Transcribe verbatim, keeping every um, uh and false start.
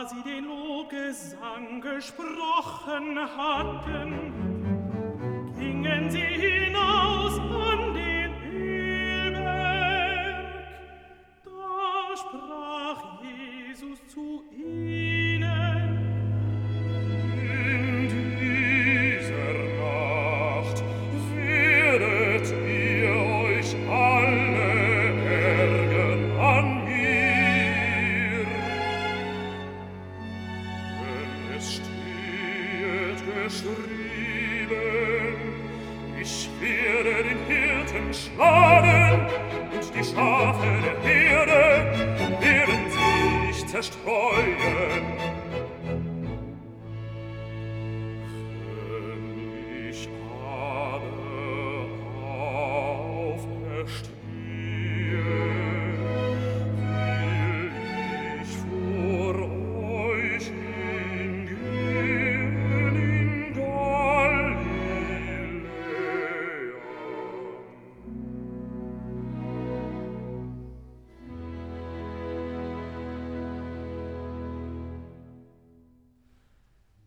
sie den Lobgesang gesprochen hatten, gingen sie hinaus an den Ölberg. Da sprach Jesus zu ihnen: In dieser Nacht werdet ihr euch alle ärgern an mir. Denn es steht geschrieben: Ich werde den Hirten schlagen, und die Schafe der Herde werden sich zerstreuen.